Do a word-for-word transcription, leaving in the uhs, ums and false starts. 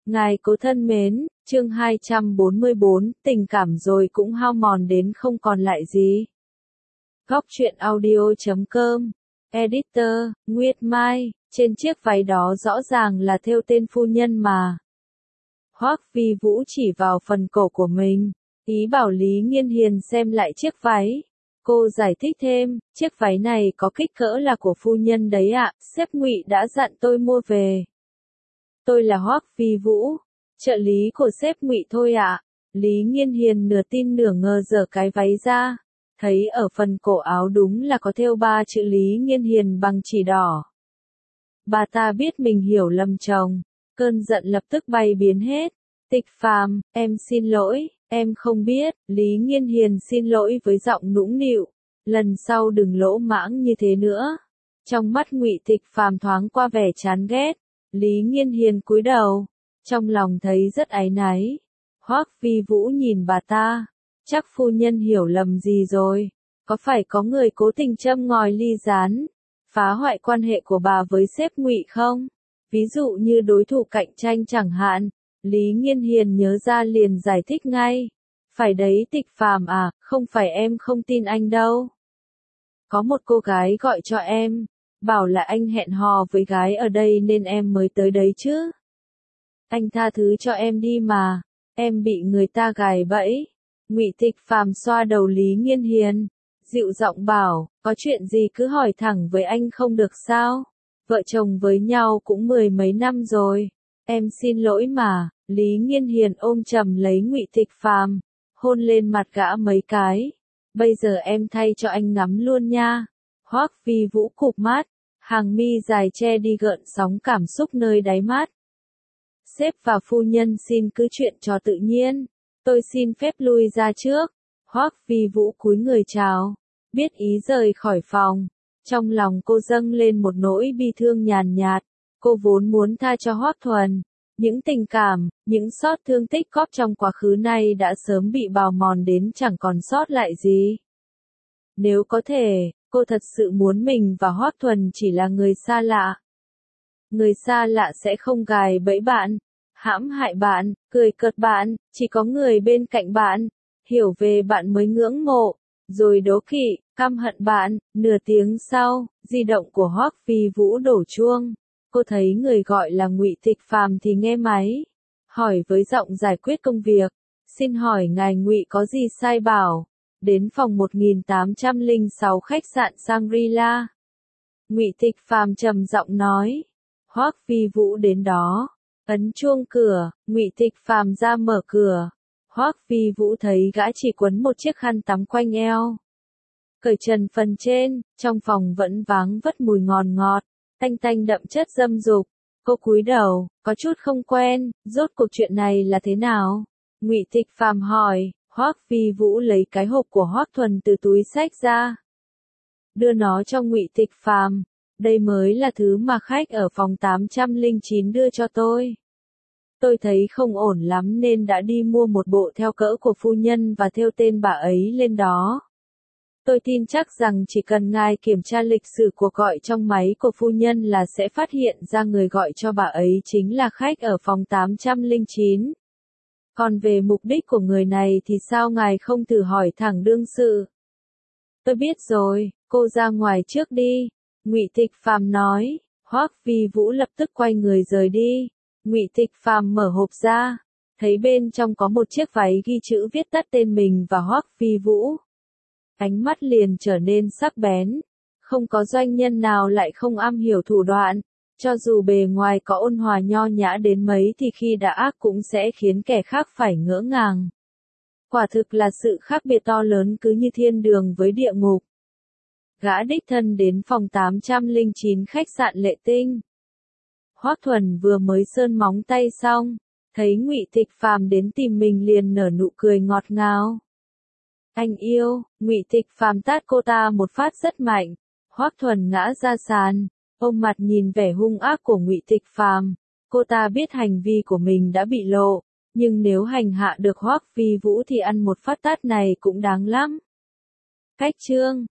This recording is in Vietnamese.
Ngài cố thân mến, chương hai trăm bốn mươi bốn, tình cảm rồi cũng hao mòn đến không còn lại gì. Góc truyện audio chấm com, Editor, Nguyệt Mai, trên chiếc váy đó rõ ràng là thêu tên phu nhân mà. Hoắc Vi Vũ chỉ vào phần cổ của mình, ý bảo Lý Nghiên Hiền xem lại chiếc váy. Cô giải thích thêm, chiếc váy này có kích cỡ là của phu nhân đấy ạ, sếp Ngụy đã dặn tôi mua về. Tôi là Hoắc Vi Vũ, trợ lý của sếp Ngụy thôi ạ. Lý Nghiên Hiền nửa tin nửa ngờ giở cái váy ra, thấy ở phần cổ áo đúng là có thêu ba chữ Lý Nghiên Hiền bằng chỉ đỏ. Bà ta biết mình hiểu lầm chồng, cơn giận lập tức bay biến hết. Tịch Phàm, em xin lỗi, em không biết. Lý Nghiên Hiền xin lỗi với giọng nũng nịu, lần sau đừng lỗ mãng như thế nữa. Trong mắt Ngụy Tịch Phàm thoáng qua vẻ chán ghét. Lý Nghiên Hiền cúi đầu, trong lòng thấy rất áy náy. Hoắc Vi Vũ nhìn bà ta, chắc phu nhân hiểu lầm gì rồi, có phải có người cố tình châm ngòi ly gián, phá hoại quan hệ của bà với sếp Ngụy không? Ví dụ như đối thủ cạnh tranh chẳng hạn. Lý Nghiên Hiền nhớ ra liền giải thích ngay. Phải đấy Tịch Phàm à, không phải em không tin anh đâu. Có một cô gái gọi cho em, bảo là anh hẹn hò với gái ở đây nên em mới tới đấy chứ. Anh tha thứ cho em đi mà, em bị người ta gài bẫy. Ngụy Tịch Phàm xoa đầu Lý Nghiên Hiền, dịu giọng bảo, có chuyện gì cứ hỏi thẳng với anh không được sao? Vợ chồng với nhau cũng mười mấy năm rồi. Em xin lỗi mà. Lý Nghiên Hiền ôm chầm lấy Ngụy Tịch Phàm, hôn lên mặt gã mấy cái. Bây giờ em thay cho anh ngắm luôn nha. Hoắc Vi Vũ cụp mắt, hàng mi dài che đi gợn sóng cảm xúc nơi đáy mắt. Sếp và phu nhân xin cứ chuyện trò tự nhiên, tôi xin phép lui ra trước. Hoắc Vi Vũ cúi người chào, biết ý rời khỏi phòng. Trong lòng cô dâng lên một nỗi bi thương nhàn nhạt, cô vốn muốn tha cho Hoắc Thuần. Những tình cảm, những xót thương tích cóp trong quá khứ này đã sớm bị bào mòn đến chẳng còn sót lại gì. Nếu có thể, cô thật sự muốn mình và Hoắc Thuần chỉ là người xa lạ. Người xa lạ sẽ không gài bẫy bạn, hãm hại bạn, cười cợt bạn, chỉ có người bên cạnh bạn, hiểu về bạn mới ngưỡng mộ, rồi đố kỵ, căm hận bạn. Nửa tiếng sau, di động của Hoắc Vi Vũ đổ chuông. Cô thấy người gọi là Ngụy Tịch Phàm thì nghe máy, hỏi với giọng giải quyết công việc, xin hỏi ngài Ngụy có gì sai bảo, đến phòng một nghìn tám trăm lẻ sáu khách sạn Shangri-La. Ngụy Tịch Phàm trầm giọng nói, Hoắc Vi Vũ đến đó, ấn chuông cửa. Ngụy Tịch Phàm ra mở cửa, Hoắc Vi Vũ thấy gã chỉ quấn một chiếc khăn tắm quanh eo, cởi trần phần trên, trong phòng vẫn váng vất mùi ngòn ngọt. Tanh tanh đậm chất dâm dục. Cô cúi đầu, có chút không quen, rốt cuộc chuyện này là thế nào? Ngụy Tịch Phàm hỏi. Hoắc Vi Vũ lấy cái hộp của Hoắc Thuần từ túi xách ra, đưa nó cho Ngụy Tịch Phàm. Đây mới là thứ mà khách ở phòng tám trăm lẻ chín đưa cho tôi. Tôi thấy không ổn lắm nên đã đi mua một bộ theo cỡ của phu nhân và thêu tên bà ấy lên đó. Tôi tin chắc rằng chỉ cần ngài kiểm tra lịch sử cuộc gọi trong máy của phu nhân là sẽ phát hiện ra người gọi cho bà ấy chính là khách ở phòng tám trăm lẻ chín. Còn về mục đích của người này thì sao ngài không thử hỏi thẳng đương sự? Tôi biết rồi, cô ra ngoài trước đi. Ngụy Tịch Phàm nói. Hoắc Vi Vũ lập tức quay người rời đi. Ngụy Tịch Phàm mở hộp ra, thấy bên trong có một chiếc váy ghi chữ viết tắt tên mình và Hoắc Vi Vũ. Ánh mắt liền trở nên sắc bén, không có doanh nhân nào lại không am hiểu thủ đoạn, cho dù bề ngoài có ôn hòa nho nhã đến mấy thì khi đã ác cũng sẽ khiến kẻ khác phải ngỡ ngàng. Quả thực là sự khác biệt to lớn cứ như thiên đường với địa ngục. Gã đích thân đến phòng tám trăm lẻ chín khách sạn Lệ Tinh. Hoắc Thuần vừa mới sơn móng tay xong, thấy Ngụy Tịch Phàm đến tìm mình liền nở nụ cười ngọt ngào. Anh yêu. Ngụy Tịch Phàm tát cô ta một phát rất mạnh. Hoắc Thuần ngã ra sàn, ôm mặt nhìn vẻ hung ác của Ngụy Tịch Phàm. Cô ta biết hành vi của mình đã bị lộ, nhưng nếu hành hạ được Hoắc Vi Vũ thì ăn một phát tát này cũng đáng lắm. Cách chương